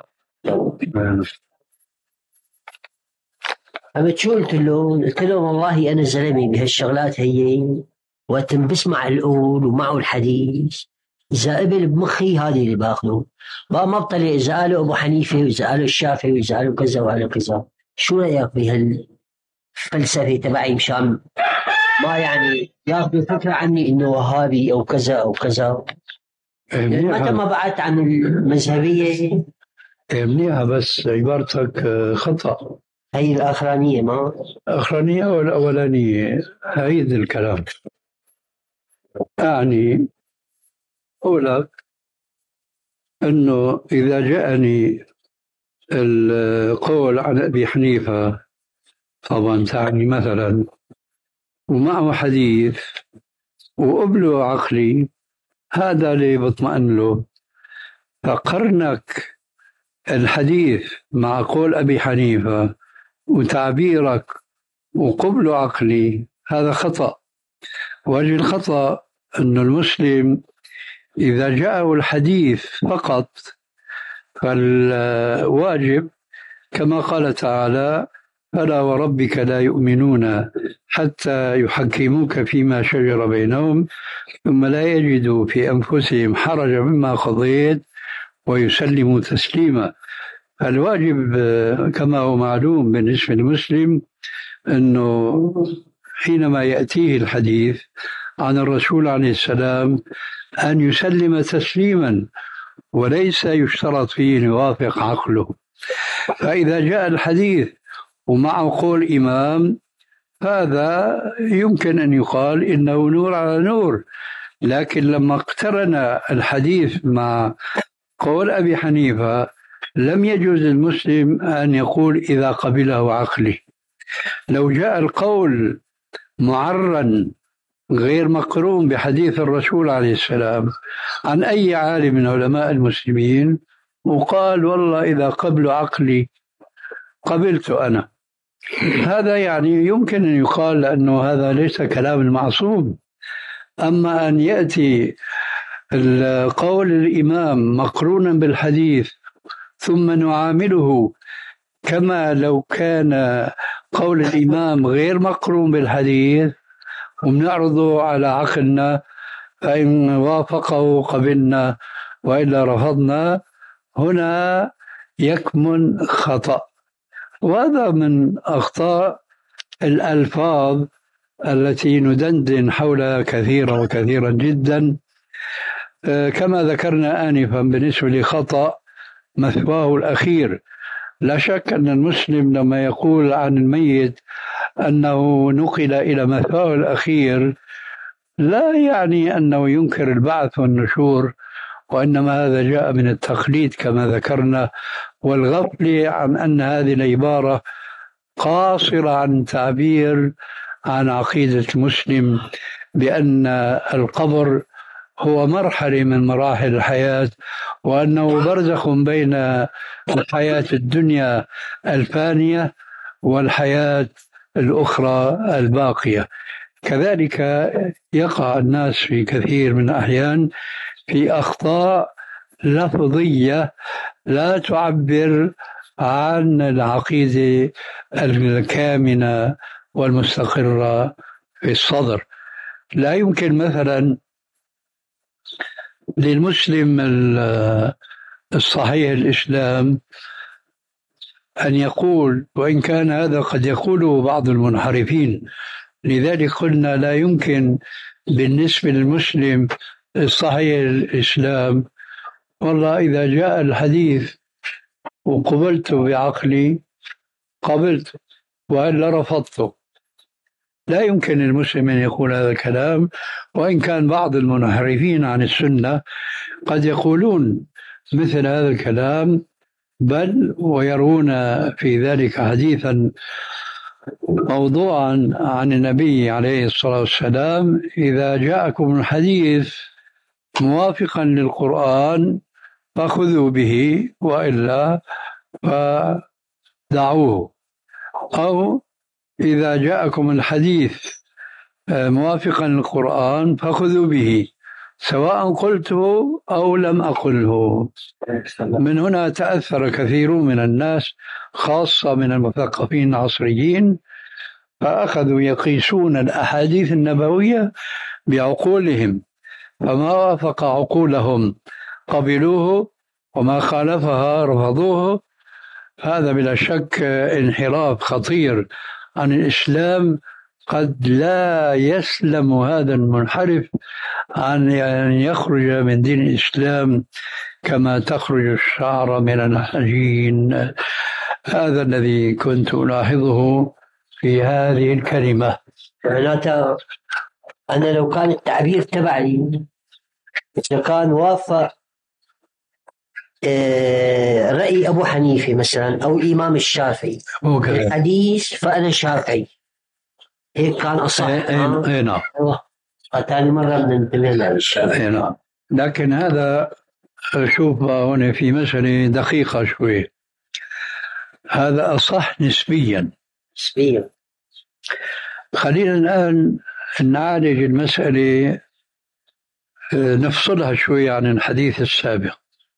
أما تشو قلت له قلت له والله أنا زلمي بهالشغلات هي، وأتم بسمع القول ومعه الحديث، إذا قبل بمخي هذه اللي باخذه، ما مبطلة إذا قالوا أبو حنيفة وإذا قالوا الشافعي وإذا قالوا كذا وقالوا كذا. شو رأيك بهالفلسفة تبعي مشان ما يعني ياخذوا فكرة عني إنه وهابي أو كذا أو كذا؟ يعني متى ما بعدت عن المذهبية منيحة، بس عبارتك خطأ. هي الآخرانية ما الآخرانية أو الأولانية؟ عيد الكلام. أعني أقول لك أنه إذا جاءني القول عن أبي حنيفة طبعا تعني مثلا ومعه حديث وقبله عقلي، هذا اللي بطمئن له. فقرنك الحديث مع قول أبي حنيفة وتعبيرك وقبله عقلي، هذا خطأ. وجه الخطأ أن المسلم إذا جاءه الحديث فقط فالواجب كما قال تعالى: فلا وربك لا يؤمنون حتى يحكموك فيما شجر بينهم ثم لا يجدوا في أنفسهم حرجا مما قضيت ويسلموا تسليما. الواجب كما هو معلوم بالنسبة للمسلم أنه حينما يأتيه الحديث عن الرسول عليه السلام أن يسلم تسليما، وليس يشترط فيه أن يوافق عقله. فإذا جاء الحديث ومعه قول إمام، هذا يمكن أن يقال إنه نور على نور. لكن لما اقترن الحديث مع قول أبي حنيفة لم يجوز للمسلم أن يقول إذا قبله عقله. لو جاء القول معرا غير مقرون بحديث الرسول عليه السلام عن أي عالم من علماء المسلمين وقال والله إذا قبل عقلي قبلت أنا، هذا يعني يمكن أن يقال لأنه هذا ليس كلام المعصوم. أما أن يأتي القول الإمام مقرونا بالحديث ثم نعامله كما لو كان قول الإمام غير مقرون بالحديث وبنعرضه على عقلنا، فإن وافقه قبلنا وإلا رفضنا، هنا يكمن خطأ. وهذا من أخطاء الألفاظ التي ندندن حولها كثيرا وكثيرا جدا. كما ذكرنا آنفا بالنسبة لخطأ مثواه الأخير، لا شك أن المسلم لما يقول عن الميت أنه نقل إلى مثواه الأخير لا يعني أنه ينكر البعث والنشور، وإنما هذا جاء من التقليد كما ذكرنا، والغفل عن أن هذه العبارة قاصرة عن تعبير عن عقيدة المسلم بأن القبر هو مرحلة من مراحل الحياة، وأنه برزخ بين الحياة الدنيا الفانية والحياة الأخرى الباقية. كذلك يقع الناس في كثير من الأحيان في أخطاء لفظية لا تعبر عن العقيدة الكامنة والمستقرة في الصدر. لا يمكن مثلا للمسلم الصحيح الإسلام أن يقول، وإن كان هذا قد يقوله بعض المنحرفين، لذلك قلنا لا يمكن بالنسبة للمسلم الصحيح الإسلام والله إذا جاء الحديث وقبلته بعقلي قبلت وإلا رفضته. لا يمكن المسلم أن يقول هذا الكلام، وإن كان بعض المنحرفين عن السنة قد يقولون مثل هذا الكلام بل ويرون في ذلك حديثا موضوعا عن النبي عليه الصلاة والسلام: إذا جاءكم الحديث موافقا للقرآن فخذوا به وإلا فدعوه، أو إذا جاءكم الحديث موافقا للقرآن فخذوا به سواء قلته أو لم أقله. من هنا تأثر كثير من الناس خاصة من المثقفين العصريين، فأخذوا يقيسون الأحاديث النبوية بعقولهم، فما وافق عقولهم قبلوه وما خالفها رفضوه. هذا بلا شك انحراف خطير عن الإسلام. قد لا يسلم هذا المنحرف عن أن يخرج من دين الإسلام كما تخرج الشعر من العجين. هذا الذي كنت ألاحظه في هذه الكلمة. معناتها أنا لو كان التعبير تبعي إذا كان وافق رأي أبو حنيفة مثلا أو الإمام الشافعي الحديث فأنا شافعي، هيك كان أصح. اي نعم. ثاني مرة بننتبه لهذا. نعم. لكن هذا شوف هنا في مسألة دقيقة شوي، هذا أصح نسبيا. نسبيا. خلينا الآن نعالج المسألة، نفصلها شوي عن الحديث السابق.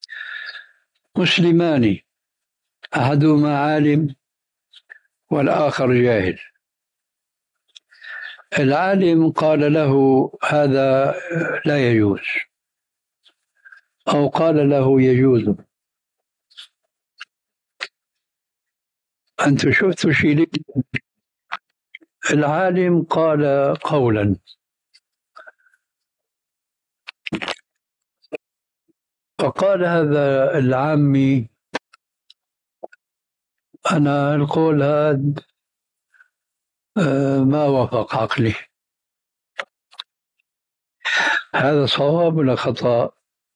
مسلمان أحدهما عالم والآخر جاهل. العالم قال له هذا لا يجوز، أو قال له يجوز. أنت شفتوا شيء؟ العالم قال قولا فقال هذا العامي أنا القول هذا ما وافق عقلي. هذا صواب ولا خطأ؟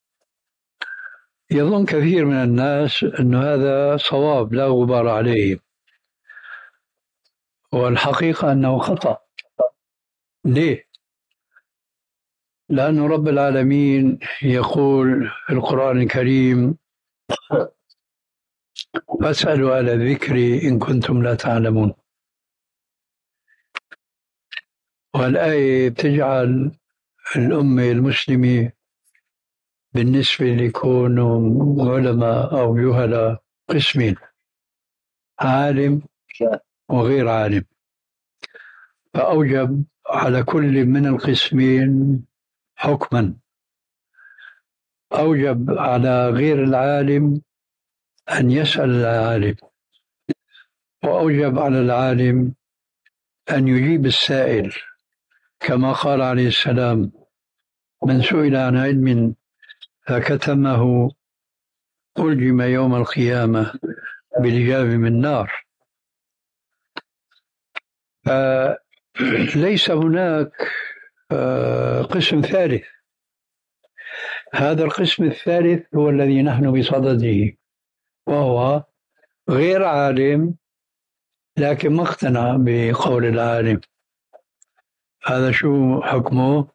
يظن كثير من الناس أن هذا صواب لا غبار عليه، والحقيقة أنه خطأ. ليه؟ لأن رب العالمين يقول في القرآن الكريم: فاسألوا أهل الذكر إن كنتم لا تعلمون. والآية بتجعل الأمة المسلمة بالنسبة ليكونوا علماء أو جهلاء قسمين: عالم وغير عالم. فأوجب على كل من القسمين حكما. أوجب على غير العالم أن يسأل العالم، وأوجب على العالم أن يجيب السائل، كما قال عليه السلام: من سئل عن علم فكتمه ألجم يوم القيامة بلجام من نار. فليس هناك قسم ثالث. هذا القسم الثالث هو الذي نحن بصدده، وهو غير عالم لكن ما اقتنع بقول العالم. هذا شو حكمه؟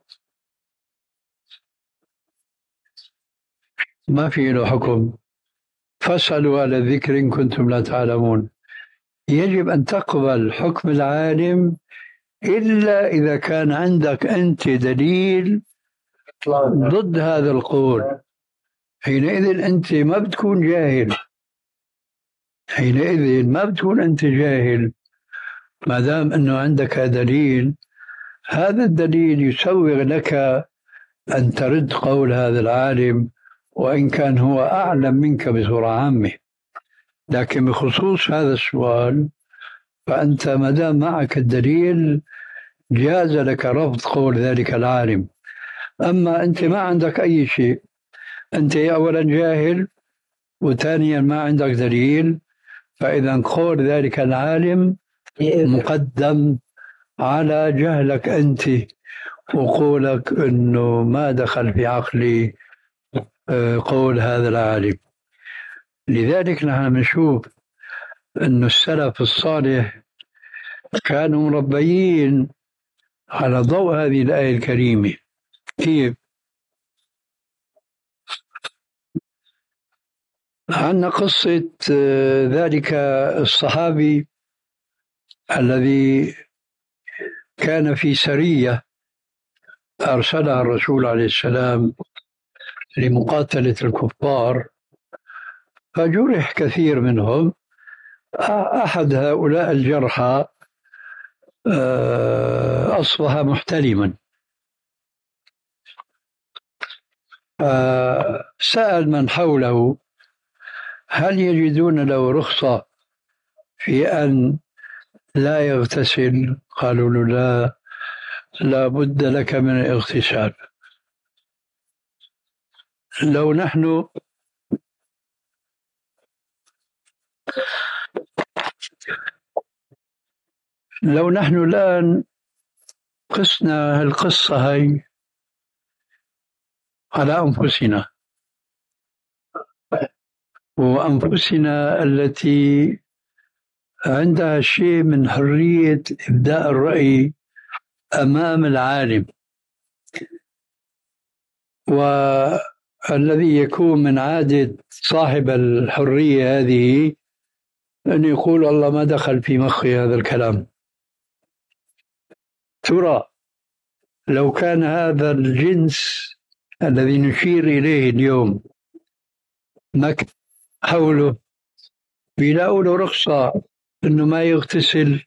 ما في له حكم. فاسألوا أهل الذكر إن كنتم لا تعلمون. يجب أن تقبل حكم العالم إلا إذا كان عندك أنت دليل ضد هذا القول. حينئذ أنت ما بتكون جاهل، حينئذ ما بتكون أنت جاهل ما دام أنه عندك دليل. هذا الدليل يسوغ لك أن ترد قول هذا العالم وإن كان هو أعلم منك بصورة عامة. لكن بخصوص هذا السؤال فأنت ما دام معك الدليل جاز لك رفض قول ذلك العالم. أما أنت ما عندك أي شيء، أنت أولا جاهل وثانيا ما عندك دليل، فإذا قول ذلك العالم مقدم على جهلك أنت وقولك أنه ما دخل في عقلي قول هذا العالم. لذلك نحن نشوف أن السلف الصالح كانوا مربيين على ضوء هذه الآية الكريمة. كيف؟ عندنا قصة ذلك الصحابي الذي كان في سرية أرسلها الرسول عليه السلام لمقاتلة الكفار، فجرح كثير منهم. أحد هؤلاء الجرحى أصبح محتلما، سأل من حوله هل يجدون له رخصة في أن لا يغتسل؟ قالوا له لا، لا بد لك من الاغتسال. لو نحن لو نحن الآن قسنا القصة هاي على أنفسنا وأنفسنا التي عندها شيء من حرية إبداء الرأي أمام العالم، والذي يكون من عادة صاحب الحرية هذه أن يقول الله ما دخل في مخي هذا الكلام. ترى لو كان هذا الجنس الذي نشير إليه اليوم مكتب حوله بيلاقوا له رخصة أنه ما يغتسل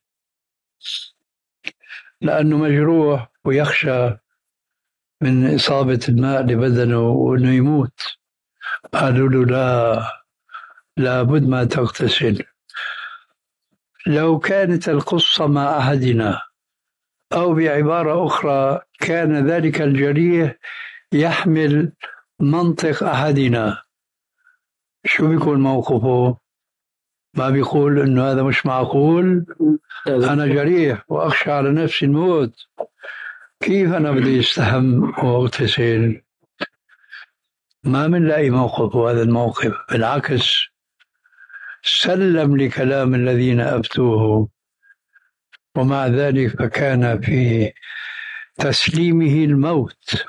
لأنه مجروح ويخشى من إصابة الماء لبدنه وأنه يموت، قالوا له لا، لابد ما تغتسل. لو كانت القصة مع أحدنا أو بعبارة أخرى كان ذلك الجريح يحمل منطق أحدنا، شو بيكون موقفه؟ ما بيقول إنه هذا مش معقول، أنا جريح وأخشى على نفسي الموت، كيف أنا بدي استحم واغتسل؟ ما بنلاقي موقف هذا الموقف، بالعكس سلم لكلام الذين أفتوه، ومع ذلك فكان في تسليمه الموت.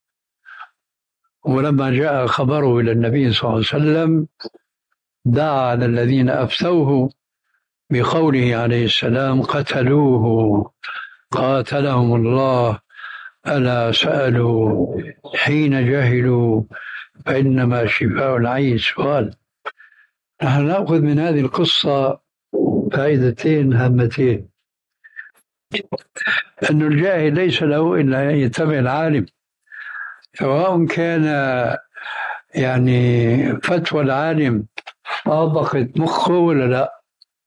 ولما جاء خبره إلى النبي صلى الله عليه وسلم دعا على الذين أفتوه بقوله عليه السلام قتلوه قاتلهم الله، ألا سألوا حين جهلوا فإنما شفاء العي سؤال. نحن نأخذ من هذه القصة فائدتين هامتين: أن الجاهل ليس له إلا أن يتبع العالم، سواء كان يعني فتوى العالم طابقت مخه ولا لا.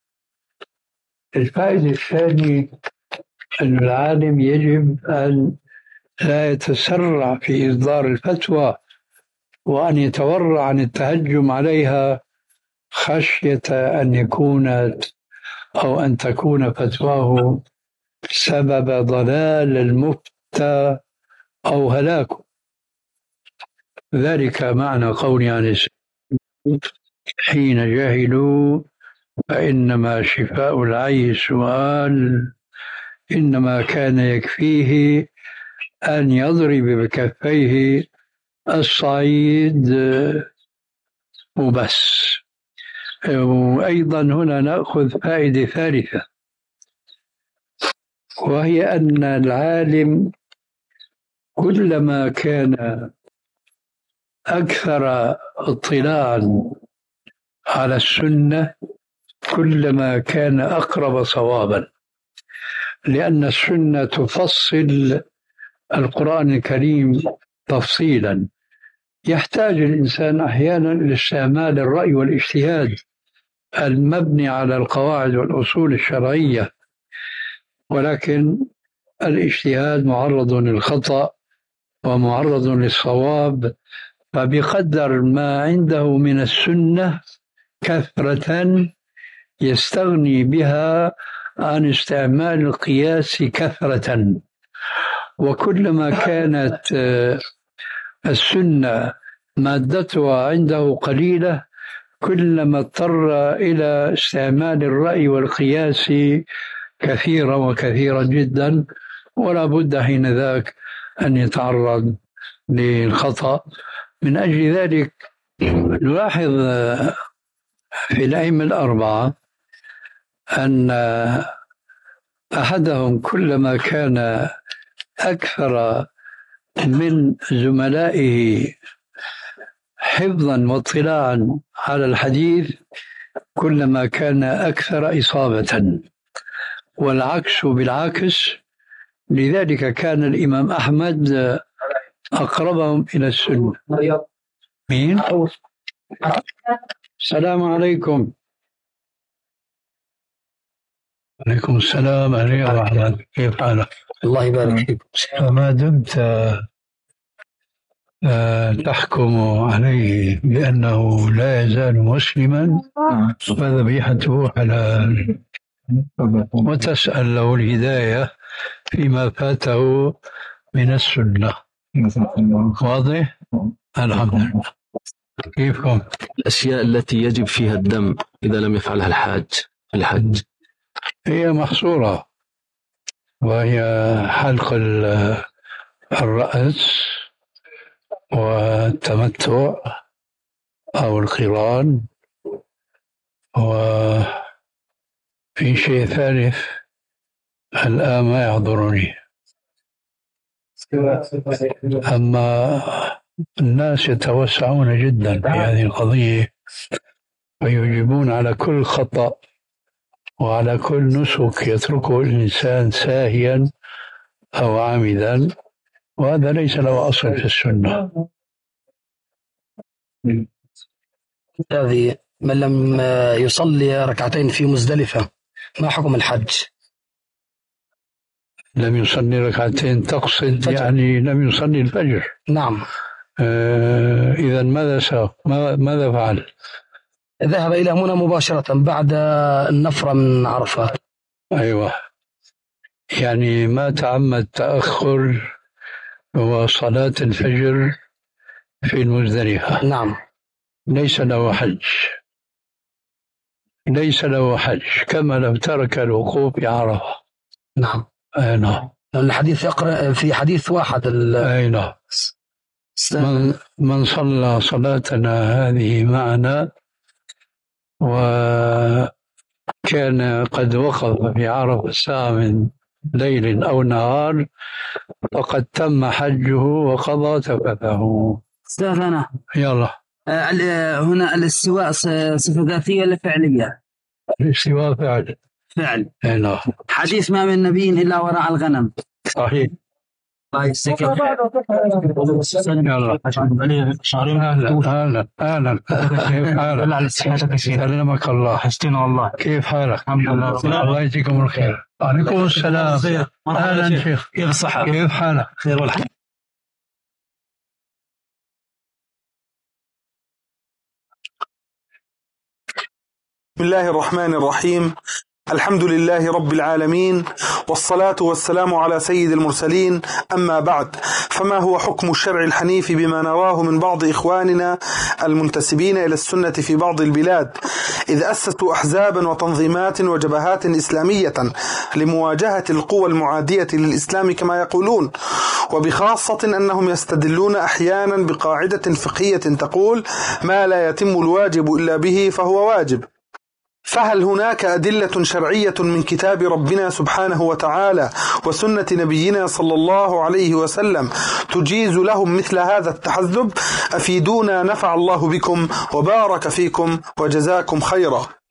الفائدة الثانية أن العالم يجب أن لا يتسرع في إصدار الفتوى، وأن يتورع عن التهجم عليها خشية أن يكون أو أن تكون فتواه سبب ضلال المفتى أو هلاكه. ذلك معنى قولي عن السلام حين جهلوا فإنما شفاء العي سؤال، إنما كان يكفيه أن يضرب بكفيه الصعيد وبس. وأيضا هنا نأخذ فائدة ثالثة، وهي أن العالم كلما كان أكثر اطلاعا على السنة كلما كان أقرب صوابا، لأن السنة تفصل القرآن الكريم تفصيلا. يحتاج الإنسان أحيانا لاستعمال الرأي والاجتهاد المبني على القواعد والأصول الشرعية، ولكن الاجتهاد معرض للخطأ ومعرض للصواب، فبقدر ما عنده من السنة كثرة يستغني بها عن استعمال القياس كثرة. وكلما كانت السنة مادتها عنده قليلة كلما اضطر إلى استعمال الرأي والقياس كثيرا وكثيرا جدا، ولا بد حين ذاك أن يتعرض للخطأ. من أجل ذلك نلاحظ في الأئمة الأربعة أن أحدهم كلما كان أكثر من زملائه حفظا واطلاعا على الحديث كلما كان أكثر إصابة، والعكس بالعكس. لذلك كان الإمام أحمد أقربهم إلى السنة. مين؟ السلام عليكم. عليكم السلام ورحمة الله. كيف حالك؟ الله يبارك فيك. فما دمت تحكم عليه بأنه لا يزال مسلما فذبيحته حلال، وتسأل له الهداية فيما فاته من السنة. واضح؟ الحمد لله. كيفكم؟ الأشياء التي يجب فيها الدم إذا لم يفعلها الحاج في الحج هي محصورة، وهي حلق الرأس والتمتع أو القران، وفي شيء ثالث الآن ما يحضرني. أما الناس يتوسعون جدا في هذه القضية ويجيبون على كل خطأ وعلى كل نسك يتركه الإنسان ساهيا أو عامدا، وهذا ليس له أصل في السنة. هذه من لم يصلي ركعتين في مزدلفة ما حكم الحج؟ لم يصلي ركعتين تقصد يعني لم يصلي الفجر؟ نعم. آه إذا ماذا سوى؟ ماذا فعل؟ ذهب إلى منى مباشرة بعد النفرة من عرفات. أيوة، يعني ما تعمد تأخر وصلاة الفجر في المزدلفة. نعم. ليس له حج، ليس له حج كما لو ترك الوقوف بعرفة. نعم. أي نعم. الحديث يقرأ في حديث واحد. أي نعم. من, من صلى صلاتنا هذه معنا وكان قد وقف في عرفة ساعة من ليل أو نهار فقد تم حجه وقضى تفته. أستاذنا يلا. هنا الاستواء صفة ذاتية ولا فعلية؟ الاستواء فعل. فعل. نعم. حديث ما من نبي إلا وراء الغنم. صحيح. الله يسلمك. يلا. أهلا أهلا أهلا. كيف حالك؟ سلمك الله. حسنا والله. كيف حالك؟ الحمد لله. الله يجزيكم الخير. عليكم السلام. أهلا شيخ. كيف الصحة؟ كيف حالك؟ خير والحمد. بسم الله الرحمن الرحيم. الحمد لله رب العالمين، والصلاة والسلام على سيد المرسلين. أما بعد، فما هو حكم الشرع الحنيف بما نراه من بعض إخواننا المنتسبين إلى السنة في بعض البلاد، إذ أسسوا أحزابا وتنظيمات وجبهات إسلامية لمواجهة القوى المعادية للإسلام كما يقولون، وبخاصة أنهم يستدلون أحيانا بقاعدة فقهية تقول ما لا يتم الواجب إلا به فهو واجب. فهل هناك أدلة شرعية من كتاب ربنا سبحانه وتعالى وسنة نبينا صلى الله عليه وسلم تجيز لهم مثل هذا التحزب؟ أفيدونا نفع الله بكم وبارك فيكم وجزاكم خيرا.